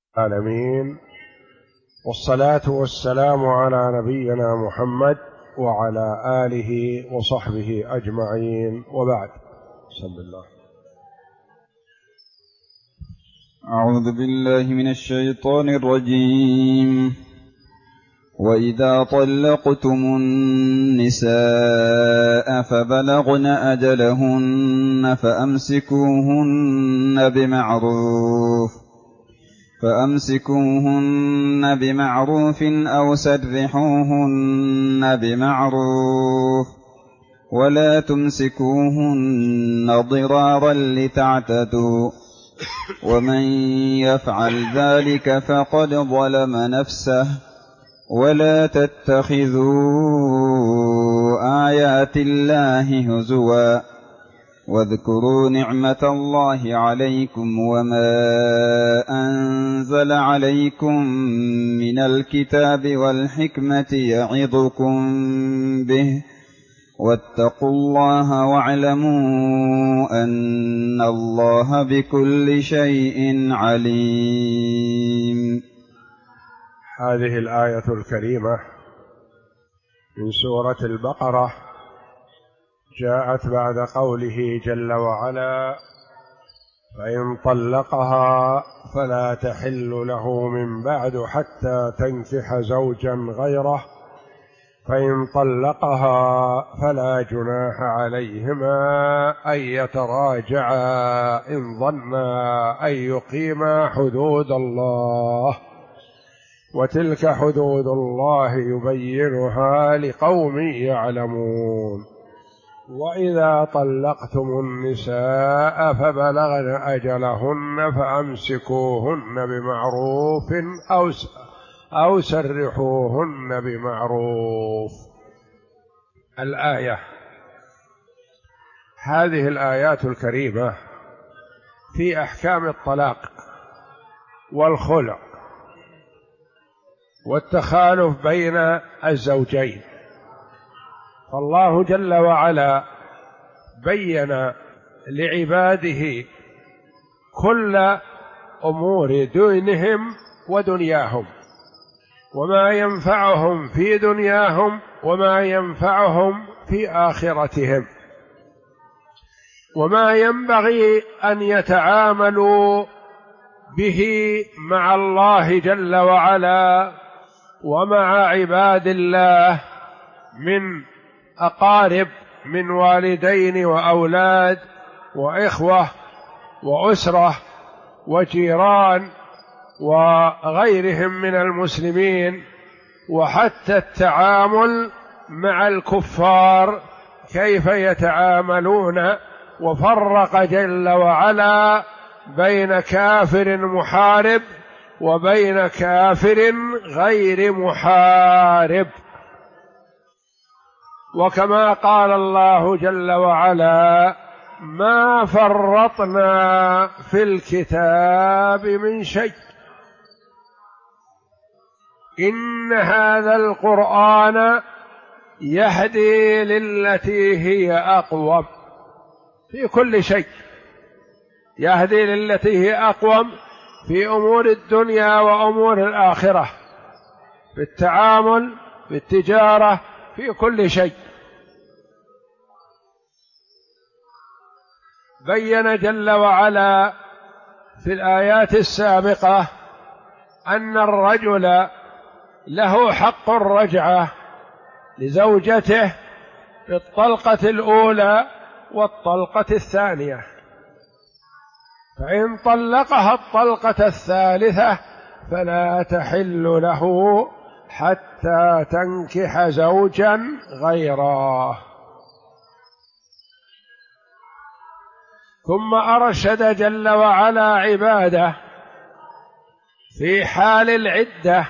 العالمين، والصلاة والسلام على نبينا محمد وعلى آله وصحبه أجمعين، وبعد. بسم الله. أعوذ بالله من الشيطان الرجيم. وإذا طلقتم النساء فبلغن أجلهن فأمسكوهن بمعروف أو سرحوهن بمعروف، ولا تمسكوهن ضرارا لتعتدوا، ومن يفعل ذلك فقد ظلم نفسه. ولا تتخذوا آيات الله هزوا، واذكروا نعمة الله عليكم وما أنزل عليكم من الكتاب والحكمة يعظكم به، واتقوا الله واعلموا أن الله بكل شيء عليم. هذه الآية الكريمة من سورة البقرة جاءت بعد قوله جل وعلا: فإن طلقها فلا تحل له من بعد حتى تنكح زوجا غيره، فإن طلقها فلا جناح عليهما أن يتراجعا إن ظنا أن يقيما حدود الله، وتلك حدود الله يبينها لقوم يعلمون. وإذا طلقتم النساء فبلغن أجلهن فأمسكوهن بمعروف أو سرحوهن بمعروف. الآية، هذه الآيات الكريمة في أحكام الطلاق والخلع والتخالف بين الزوجين. فالله جل وعلا بين لعباده كل أمور دينهم ودنياهم، وما ينفعهم في دنياهم وما ينفعهم في آخرتهم، وما ينبغي أن يتعاملوا به مع الله جل وعلا ومع عباد الله من أقارب، من والدين وأولاد وإخوة وأسرة وجيران وغيرهم من المسلمين، وحتى التعامل مع الكفار كيف يتعاملون. وفرق جل وعلا بين كافر محارب وبين كافر غير محارب. وكما قال الله جل وعلا: ما فرطنا في الكتاب من شيء، إن هذا القرآن يهدي للتي هي أقوم. في كل شيء يهدي للتي هي أقوم، في أمور الدنيا وأمور الآخرة، في التعامل، في التجارة، في كل شيء. بين جل وعلا في الآيات السابقة أن الرجل له حق الرجعة لزوجته في الطلقة الأولى والطلقة الثانية، فإن طلقها الطلقة الثالثة فلا تحل له حتى تنكح زوجا غيره. ثم أرشد جل وعلا عباده في حال العدة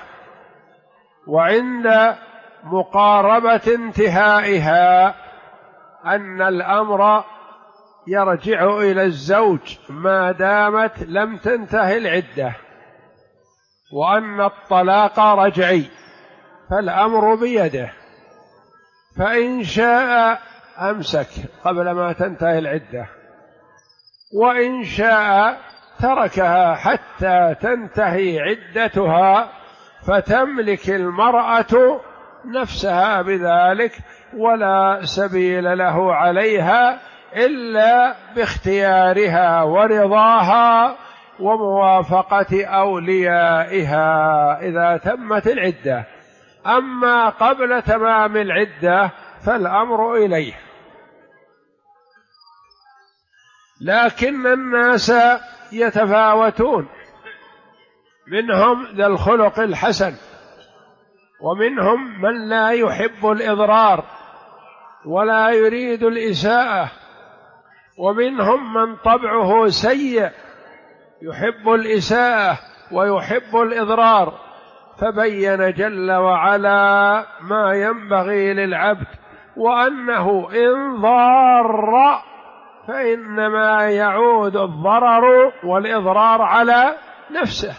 وعند مقاربة انتهائها أن الأمر يرجع إلى الزوج ما دامت لم تنتهي العدة، وأن الطلاق رجعي فالأمر بيده، فإن شاء أمسك قبل ما تنتهي العدة، وإن شاء تركها حتى تنتهي عدتها، فتملك المرأة نفسها بذلك، ولا سبيل له عليها إلا باختيارها ورضاها وموافقة أوليائها إذا تمت العدة. أما قبل تمام العدة فالأمر إليه. لكن الناس يتفاوتون، منهم ذا الخلق الحسن، ومنهم من لا يحب الإضرار ولا يريد الإساءة، ومنهم من طبعه سيء يحب الإساءة ويحب الإضرار. فبين جل وعلا ما ينبغي للعبد، وأنه إن ضار فإنما يعود الضرر والإضرار على نفسه.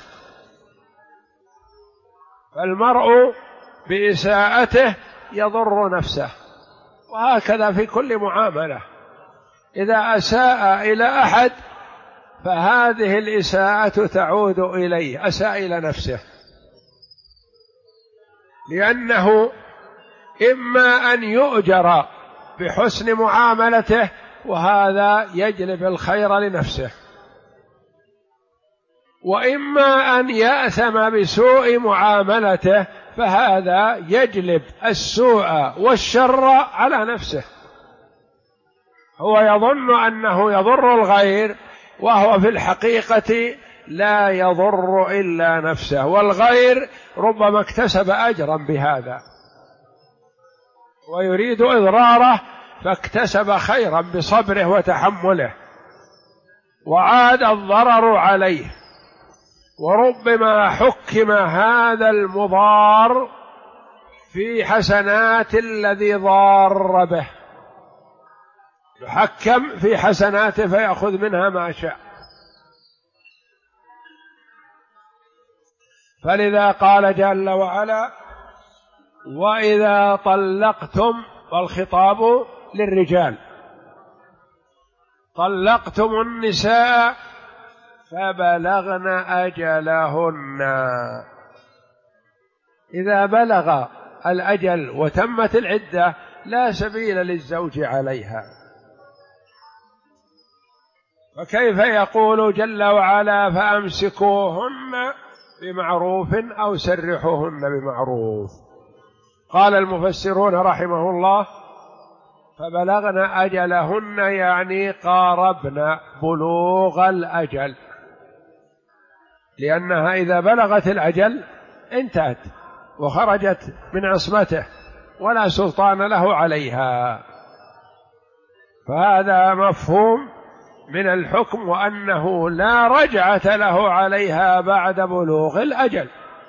فالمرء بإساءته يضر نفسه، وهكذا في كل معاملة. إذا أساء إلى أحد فهذه الإساءة تعود إليه، أساء إلى نفسه، لأنه إما أن يؤجر بحسن معاملته وهذا يجلب الخير لنفسه، وإما أن يأثم بسوء معاملته فهذا يجلب السوء والشر على نفسه. هو يظن أنه يضر الغير، وهو في الحقيقة لا يضر إلا نفسه، والغير ربما اكتسب أجرا بهذا ويريد إضراره فاكتسب خيرا بصبره وتحمله، وعاد الضرر عليه. وربما حكم هذا المضار في حسنات الذي ضار به، يحكم في حسناته فيأخذ منها ما شاء. فلذا قال جل وعلا: وإذا طلقتم، والخطاب للرجال، طلقتم النساء فبلغن أجلهن. إذا بلغ الأجل وتمت العدة لا سبيل للزوج عليها. فكيف يقول جل وعلا: فأمسكوهن بمعروف أو سرحوهن بمعروف؟ قال المفسرون رحمه الله: فبلغن أجلهن يعني قاربن بلوغ الأجل، لأنها إذا بلغت الأجل انتهت وخرجت من عصمته ولا سلطان له عليها. فهذا مفهوم من الحكم، وأنه لا رجعة له عليها بعد بلوغ الأجل.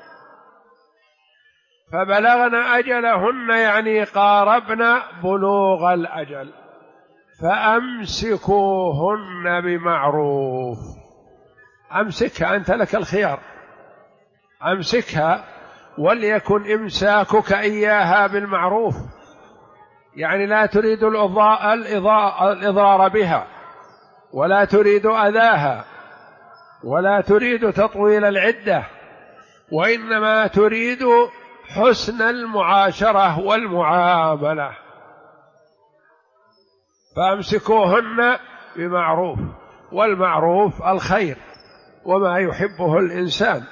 فبلغن أجلهن يعني قاربن بلوغ الأجل. فأمسكوهن بمعروف، أمسكها، أنت لك الخيار، أمسكها، وليكن إمساكك إياها بالمعروف، يعني لا تريد الإضرار بها، ولا تريد أذاها، ولا تريد تطويل العدة، وإنما تريد حسن المعاشرة والمعاملة. فأمسكوهن بمعروف، والمعروف الخير وما يحبه الإنسان.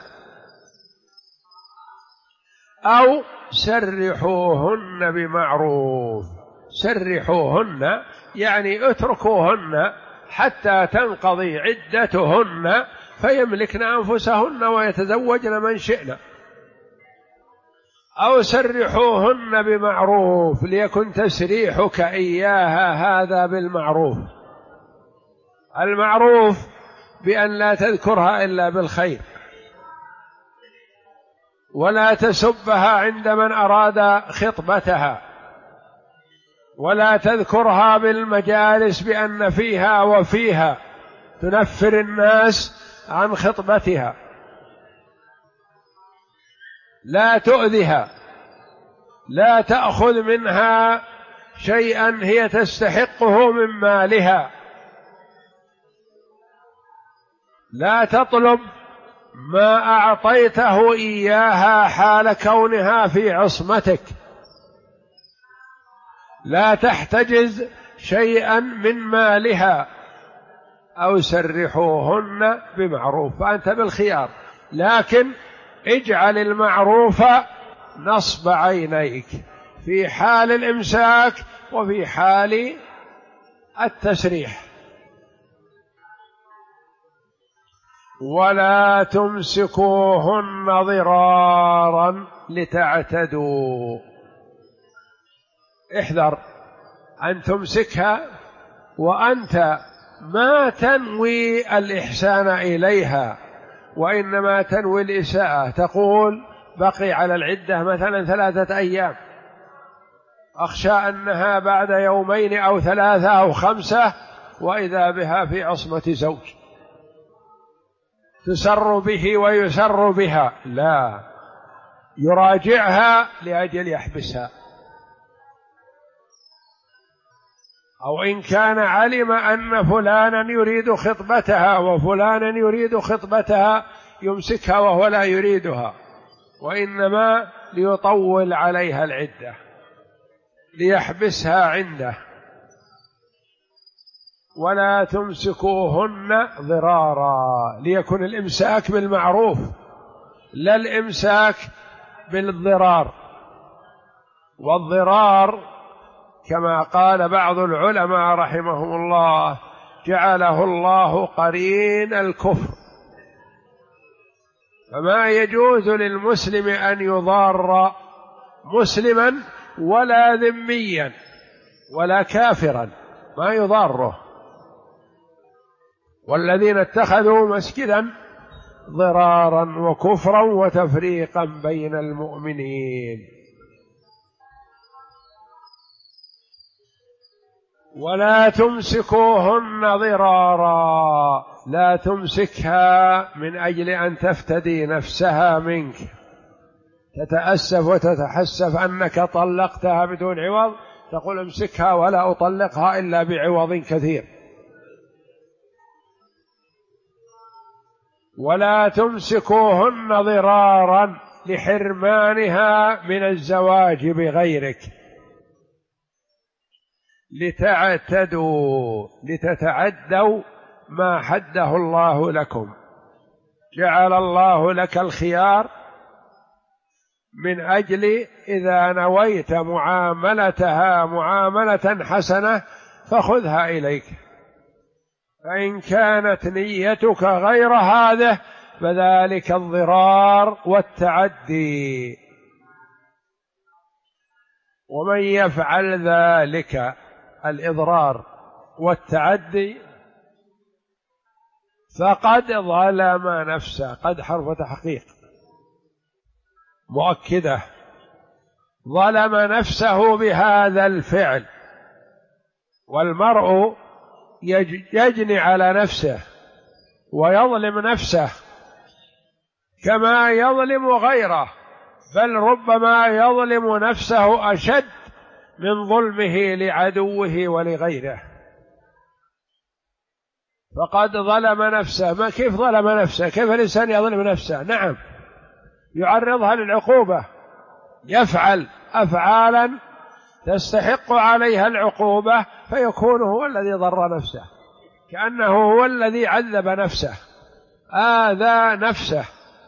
أو سرحوهن بمعروف، سرحوهن يعني اتركوهن حتى تنقضي عدتهن فيملكن أنفسهن ويتزوجن من شئن. أو سرحوهن بمعروف، ليكن تسريحك إياها هذا بالمعروف. المعروف بأن لا تذكرها إلا بالخير، ولا تسبها عند من أراد خطبتها، ولا تذكرها بالمجالس بأن فيها وفيها تنفر الناس عن خطبتها. لا تؤذها، لا تأخذ منها شيئا هي تستحقه من مالها، لا تطلب ما أعطيته إياها حال كونها في عصمتك، لا تحتجز شيئا من مالها، أو سرحوهن بمعروف، فأنت بالخيار، لكن اجعل المعروف نصب عينيك في حال الإمساك وفي حال التسريح. ولا تمسكوهن ضرارا لتعتدوا، احذر أن تمسكها وأنت ما تنوي الإحسان إليها، وإنما تنوي الإساءة، تقول بقي على العدة مثلا 3 أيام، أخشى أنها بعد 2 أو 3 أو 5 وإذا بها في عصمة زوج تسر به ويسر بها، لا، يراجعها لأجل يحبسها. أو إن كان علم أن فلانا يريد خطبتها وفلانا يريد خطبتها يمسكها وهو لا يريدها، وإنما ليطول عليها العدة ليحبسها عنده. ولا تمسكوهن ضرارا، ليكن الإمساك بالمعروف لا الإمساك بالضرار. والضرار كما قال بعض العلماء رحمهم الله جعله الله قرين الكفر، فما يجوز للمسلم أن يضار مسلما ولا ذميا ولا كافرا، ما يضاره. والذين اتخذوا مسجدا ضرارا وكفرا وتفريقا بين المؤمنين. ولا تمسكوهن ضرارا، لا تمسكها من أجل أن تفتدي نفسها منك، تتأسف وتتحسف أنك طلقتها بدون عوض، تقول امسكها ولا أطلقها إلا بعوض كثير. ولا تمسكوهن ضرارا لحرمانها من الزواج بغيرك، لتعتدوا، لتتعدوا ما حده الله لكم. جعل الله لك الخيار من أجل إذا نويت معاملتها معاملة حسنة فخذها إليك، فإن كانت نيتك غير هذه فذلك الضرار والتعدي. ومن يفعل ذلك الإضرار والتعدي فقد ظلم نفسه، قد حرف تحقيق مؤكدة، ظلم نفسه بهذا الفعل. والمرء يجني على نفسه ويظلم نفسه كما يظلم غيره، بل ربما يظلم نفسه أشد من ظلمه لعدوه ولغيره. فقد ظلم نفسه. ما كيف ظلم نفسه؟ كيف الإنسان يظلم نفسه؟ نعم، يعرضها للعقوبة، يفعل أفعالا تستحق عليها العقوبة فيكون هو الذي ضر نفسه، كأنه هو الذي عذب نفسه، آذى نفسه،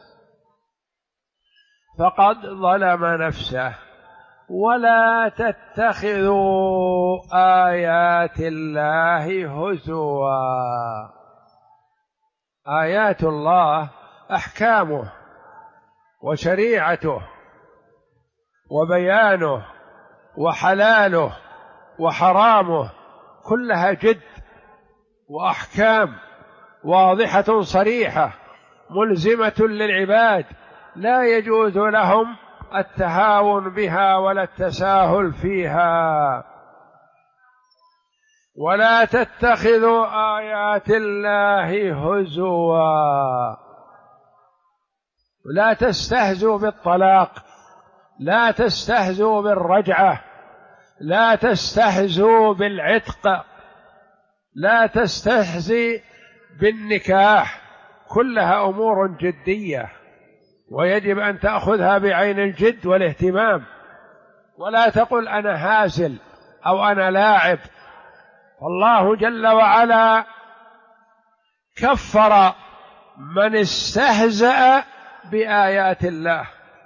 فقد ظلم نفسه. ولا تتخذوا آيات الله هزوا. آيات الله أحكامه وشريعته وبيانه وحلاله وحرامه كلها جد وأحكام واضحة صريحة ملزمة للعباد، لا يجوز لهم التهاون بها ولا التساهل فيها. ولا تتخذوا آيات الله هزوا، لا تستهزوا بالطلاق، لا تستهزوا بالرجعة، لا تستهزوا بالعتق، لا تستهزي بالنكاح، كلها أمور جدية، ويجب أن تأخذها بعين الجد والاهتمام، ولا تقل أنا هازل أو أنا لاعب. فالله جل وعلا كفر من استهزأ بآيات الله،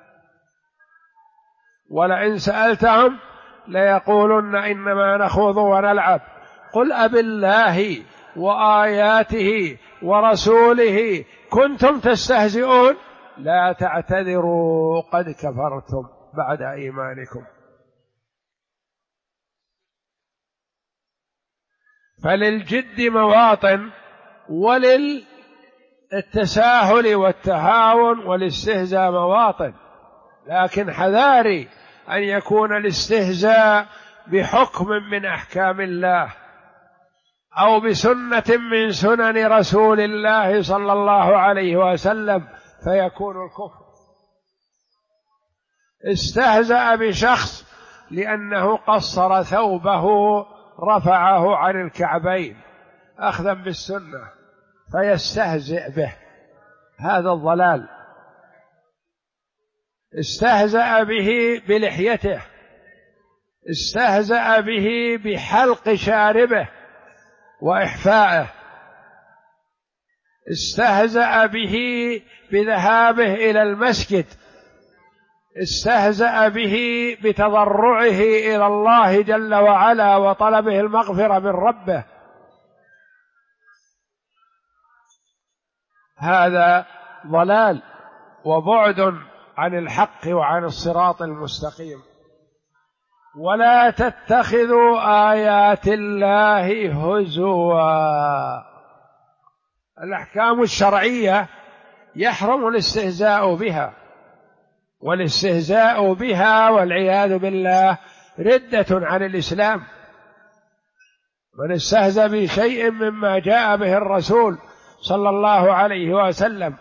ولئن سألتهم ليقولن إنما نخوض ونلعب قل أبالله وآياته ورسوله كنتم تستهزئون لا تعتذروا قد كفرتم بعد إيمانكم. فللجد مواطن، وللتساهل والتهاون والاستهزاء مواطن، لكن حذاري أن يكون الاستهزاء بحكم من أحكام الله أو بسنة من سنن رسول الله صلى الله عليه وسلم فيكون الكفر. استهزأ بشخص لأنه قصر ثوبه رفعه عن الكعبين أخذا بالسنة فيستهزئ به، هذا الضلال. استهزأ به بلحيته، استهزأ به بحلق شاربه وإحفائه، استهزأ به بذهابه إلى المسجد، استهزأ به بتضرعه إلى الله جل وعلا وطلبه المغفرة من ربه، هذا ضلال وبعد عن الحق وعن الصراط المستقيم. ولا تتخذوا آيات الله هزوا. الأحكام الشرعية يحرم الاستهزاء بها، والاستهزاء بها والعياذ بالله ردة عن الإسلام. من استهزأ بشيء مما جاء به الرسول صلى الله عليه وسلم.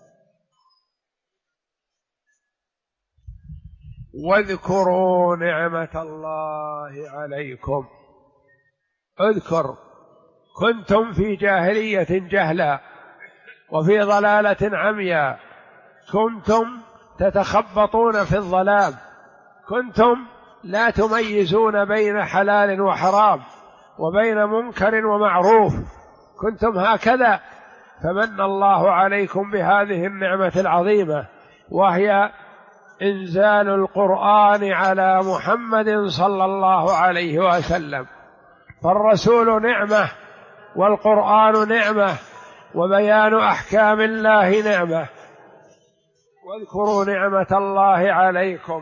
واذكروا نعمة الله عليكم. اذكر، كنتم في جاهلية جهلا وفي ضلالة عمياء، كنتم تتخبطون في الظلام، كنتم لا تميزون بين حلال وحرام وبين منكر ومعروف، كنتم هكذا. فمن الله عليكم بهذه النعمة العظيمة، وهي إنزال القرآن على محمد صلى الله عليه وسلم. فالرسول نعمة، والقرآن نعمة، وبيان أحكام الله نعمة. واذكروا نعمة الله عليكم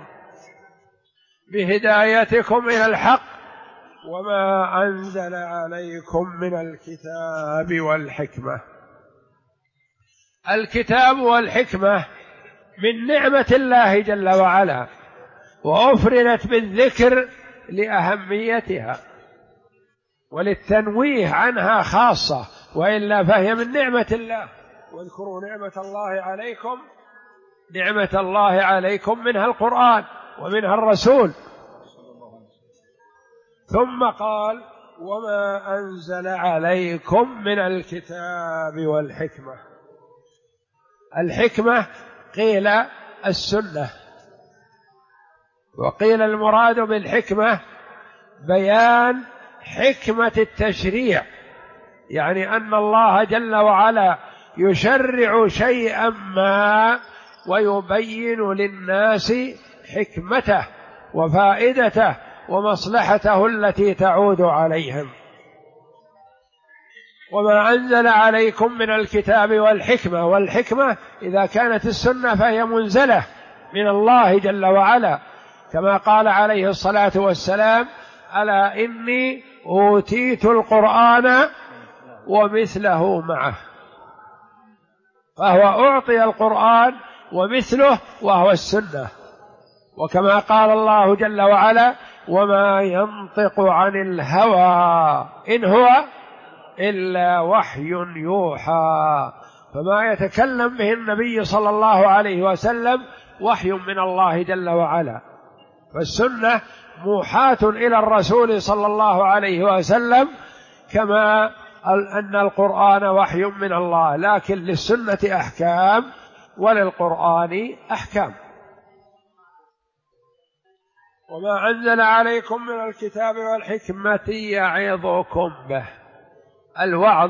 بهدايتكم إلى الحق وما أنزل عليكم من الكتاب والحكمة. الكتاب والحكمة من نعمة الله جل وعلا، وأفردت بالذكر لأهميتها وللتنويه عنها خاصة، وإلا فهي من نعمة الله. واذكروا نعمة الله عليكم، نعمة الله عليكم منها القرآن ومنها الرسول. ثم قال وما أنزل عليكم من الكتاب والحكمة. الحكمة قيل السنة، وقيل المراد بالحكمة بيان حكمة التشريع، يعني أن الله جل وعلا يشرع شيئا ما ويبين للناس حكمته وفائدته ومصلحته التي تعود عليهم. وما أنزل عليكم من الكتاب والحكمة. والحكمة إذا كانت السنة فهي منزلة من الله جل وعلا، كما قال عليه الصلاة والسلام ألا إني أوتيت القرآن ومثله معه. فهو أعطي القرآن ومثله وهو السنة. وكما قال الله جل وعلا وما ينطق عن الهوى إن هو إلا وحي يوحى. فما يتكلم به النبي صلى الله عليه وسلم وحي من الله جل وعلا. فالسنة موحاة إلى الرسول صلى الله عليه وسلم كما أن القرآن وحي من الله، لكن للسنة أحكام وللقرآن أحكام. وما أنزل عليكم من الكتاب والحكمة يعظكم به. الوعظ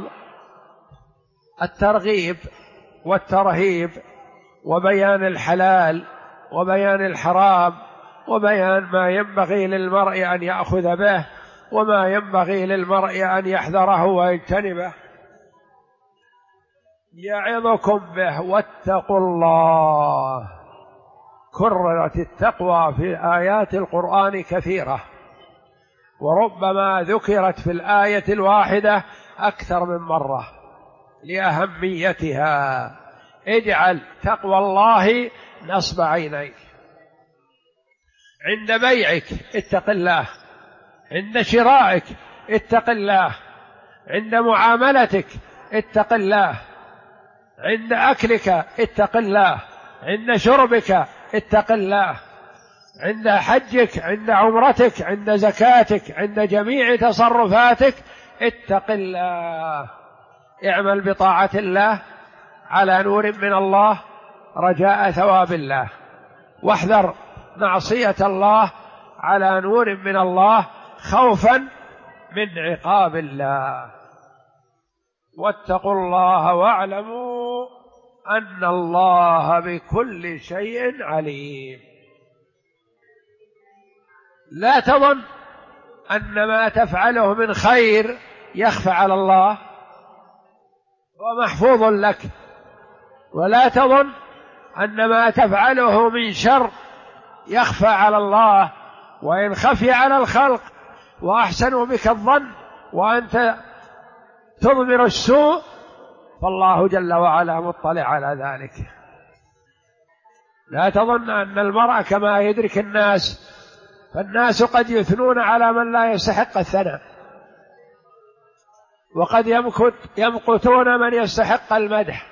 الترغيب والترهيب، وبيان الحلال وبيان الحرام، وبيان ما ينبغي للمرء أن يأخذ به وما ينبغي للمرء أن يحذره ويجتنبه. يعظكم به واتقوا الله. كررت التقوى في آيات القرآن كثيرة، وربما ذكرت في الآية الواحدة أكثر من مرة لأهميتها. اجعل تقوى الله نصب عينيك. عند بيعك اتق الله، عند شرائك اتق الله، عند معاملتك اتق الله، عند أكلك اتق الله، عند شربك اتق الله، عند حجك، عند عمرتك، عند زكاتك، عند جميع تصرفاتك اتق الله. اعمل بطاعة الله على نور من الله رجاء ثواب الله، واحذر معصية الله على نور من الله خوفا من عقاب الله. واتقوا الله واعلموا أن الله بكل شيء عليم. لا تظن أن ما تفعله من خير يخفى على الله ومحفوظ لك، ولا تظن أن ما تفعله من شر يخفى على الله وإن خفي على الخلق وأحسنوا بك الظن وأنت تضمر السوء، فالله جل وعلا مطلع على ذلك. لا تظن أن المرء كما يدرك الناس، فالناس قد يثنون على من لا يستحق الثناء، وقد يمقتون من يستحق المدح،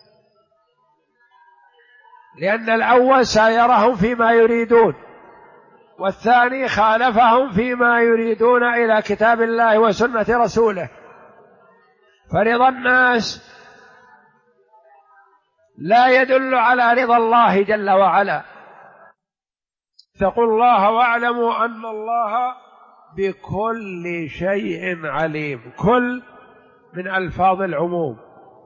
لأن الأول سايرهم فيما يريدون، والثاني خالفهم فيما يريدون إلى كتاب الله وسنة رسوله. فرضا الناس لا يدل على رضا الله جل وعلا. اتقوا الله واعلموا أن الله بكل شيء عليم. كل من ألفاظ العموم،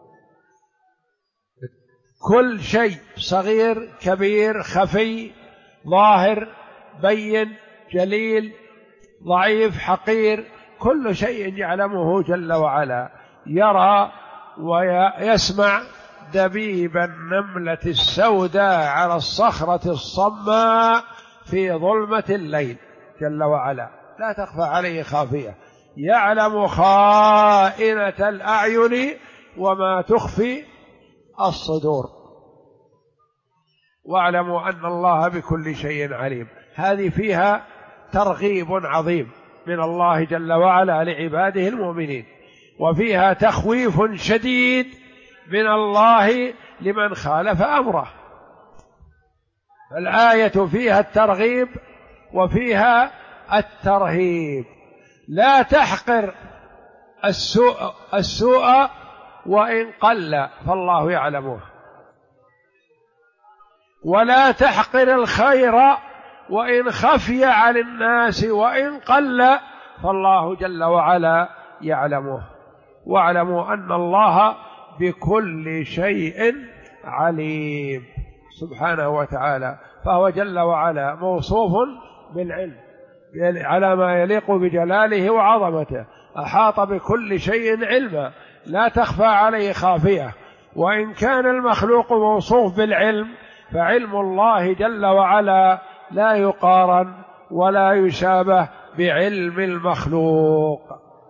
كل شيء صغير كبير خفي ظاهر بين جليل ضعيف حقير، كل شيء يعلمه جل وعلا. يرى ويسمع دبيب النملة السوداء على الصخرة الصماء في ظلمة الليل جل وعلا، لا تخفى عليه خافية. يعلم خائنة الأعين وما تخفي الصدور. واعلموا أن الله بكل شيء عليم. هذه فيها ترغيب عظيم من الله جل وعلا لعباده المؤمنين، وفيها تخويف شديد من الله لمن خالف أمره. الآية فيها الترغيب وفيها الترهيب. لا تحقر السوء وإن قل فالله يعلمه، ولا تحقر الخير وإن خفي على الناس وإن قل فالله جل وعلا يعلمه. واعلموا أن الله بكل شيء عليم سبحانه وتعالى. فهو جل وعلا موصوف بالعلم على ما يليق بجلاله وعظمته، أحاط بكل شيء علما لا تخفى عليه خافية. وإن كان المخلوق موصوف بالعلم فعلم الله جل وعلا لا يقارن ولا يشابه بعلم المخلوق.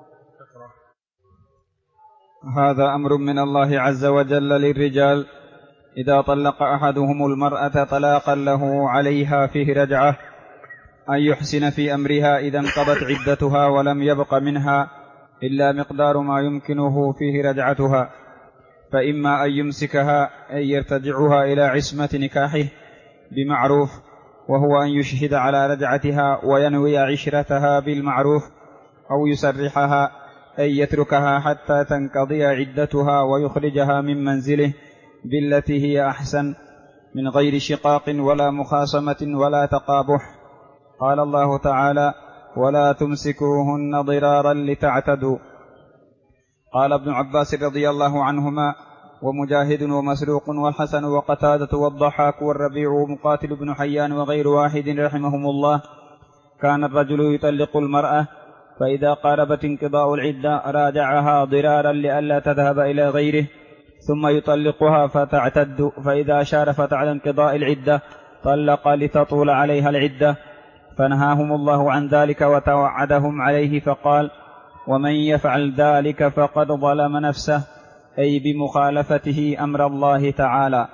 هذا أمر من الله عز وجل للرجال إذا طلق أحدهم المرأة طلاقا له عليها فيه رجعة أن يحسن في أمرها إذا انقضت عدتها ولم يبق منها إلا مقدار ما يمكنه فيه رجعتها، فإما أن يمسكها أن يرتجعها إلى عصمة نكاحه بمعروف، وهو أن يشهد على رجعتها وينوي عشرتها بالمعروف، أو يسرحها أن يتركها حتى تنقضي عدتها ويخرجها من منزله بالتي هي أحسن من غير شقاق ولا مخاصمة ولا تقابح. قال الله تعالى: ولا تمسكوهن ضرارا لتعتدوا. قال ابن عباس رضي الله عنهما ومجاهد ومسروق والحسن وقتادة والضحاك والربيع ومقاتل بن حيان وغير واحد رحمهم الله: كان الرجل يطلق المرأة فإذا قاربت انقضاء العدة راجعها ضرارا لئلا تذهب إلى غيره، ثم يطلقها فتعتد، فإذا شارفت على انقضاء العدة طلق لتطول عليها العدة، فنهاهم الله عن ذلك وتوعدهم عليه فقال: ومن يفعل ذلك فقد ظلم نفسه، أي بمخالفته أمر الله تعالى.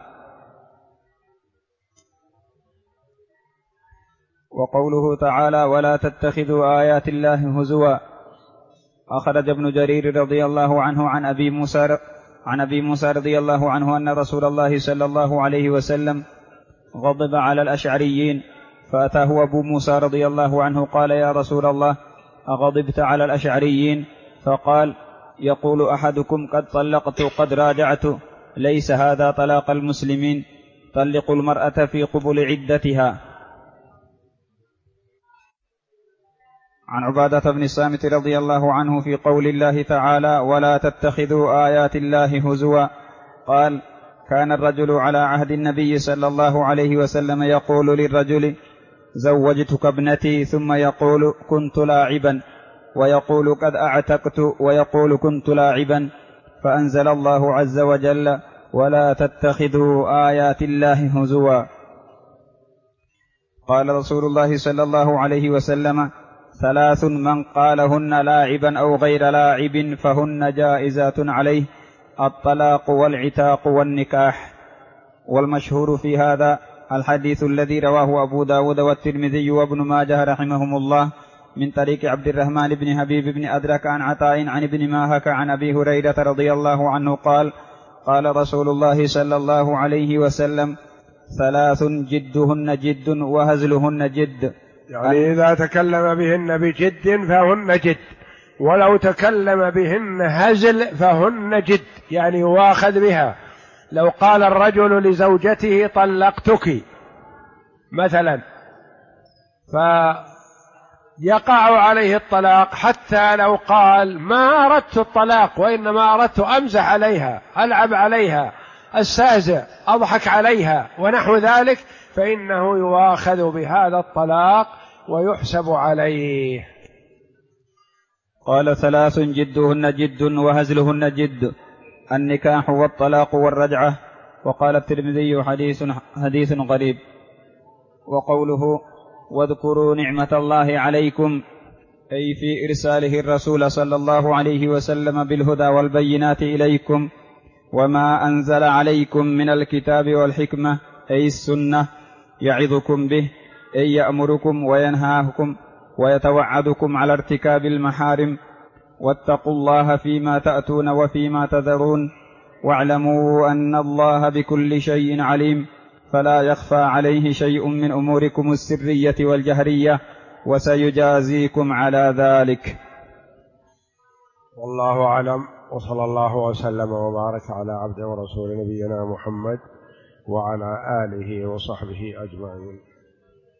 وقوله تعالى: ولا تتخذوا آيات الله هزوا. أخرج ابن جرير رضي الله عنه عن أبي موسى رضي الله عنه أن رسول الله صلى الله عليه وسلم غضب على الأشعريين، فأتاه أبو موسى رضي الله عنه قال: يا رسول الله، أغضبت على الأشعريين؟ فقال: يقول أحدكم قد طلقت قد راجعت، ليس هذا طلاق المسلمين، طلقوا المرأة في قبل عدتها. عن عبادة بن الصامت رضي الله عنه في قول الله تعالى: ولا تتخذوا آيات الله هزوا، قال: كان الرجل على عهد النبي صلى الله عليه وسلم يقول للرجل: زوجتك ابنتي، ثم يقول: كنت لاعبا، ويقول: قد أعتقت، ويقول: كنت لاعبا، فأنزل الله عز وجل: ولا تتخذوا آيات الله هزوا. قال رسول الله صلى الله عليه وسلم: ثلاث من قالهن لاعبا أو غير لاعب فهن جائزات عليه: الطلاق والعتاق والنكاح. والمشهور في هذا الحديث الذي رواه أبو داود والترمذي وابن ماجه رحمهم الله من طريق عبد الرحمن بن حبيب بن أدرك عن عطاء عن ابن ماهك عن أبي هريرة رضي الله عنه قال: قال رسول الله صلى الله عليه وسلم: ثلاث جدهن جد وهزلهن جد. يعني إذا تكلم بهن بجد فهن جد، ولو تكلم بهن هزل فهن جد، يعني يواخذ بها. لو قال الرجل لزوجته: طلقتك مثلا، فيقع عليه الطلاق، حتى لو قال: ما أردت الطلاق، وإنما أردت أمزح عليها، ألعب عليها، أستهزئ، أضحك عليها ونحو ذلك، فإنه يواخذ بهذا الطلاق ويحسب عليه. قال: ثلاث جدهن جد وهزلهن جد: النكاح والطلاق والرجعة. وقال الترمذي: حديث غريب. وقوله: واذكروا نعمة الله عليكم، أي في إرساله الرسول صلى الله عليه وسلم بالهدى والبينات إليكم، وما أنزل عليكم من الكتاب والحكمة، أي السنة، يعظكم به، أي يأمركم وينهاكم ويتوعدكم على ارتكاب المحارم، واتقوا الله فيما تأتون وفيما تذرون، واعلموا أن الله بكل شيء عليم، فلا يخفى عليه شيء من أموركم السرية والجهرية، وسيجازيكم على ذلك. والله أعلم، وصلى الله وسلم وبارك على عبده ورسول نبينا محمد وعلى آله وصحبه أجمعين.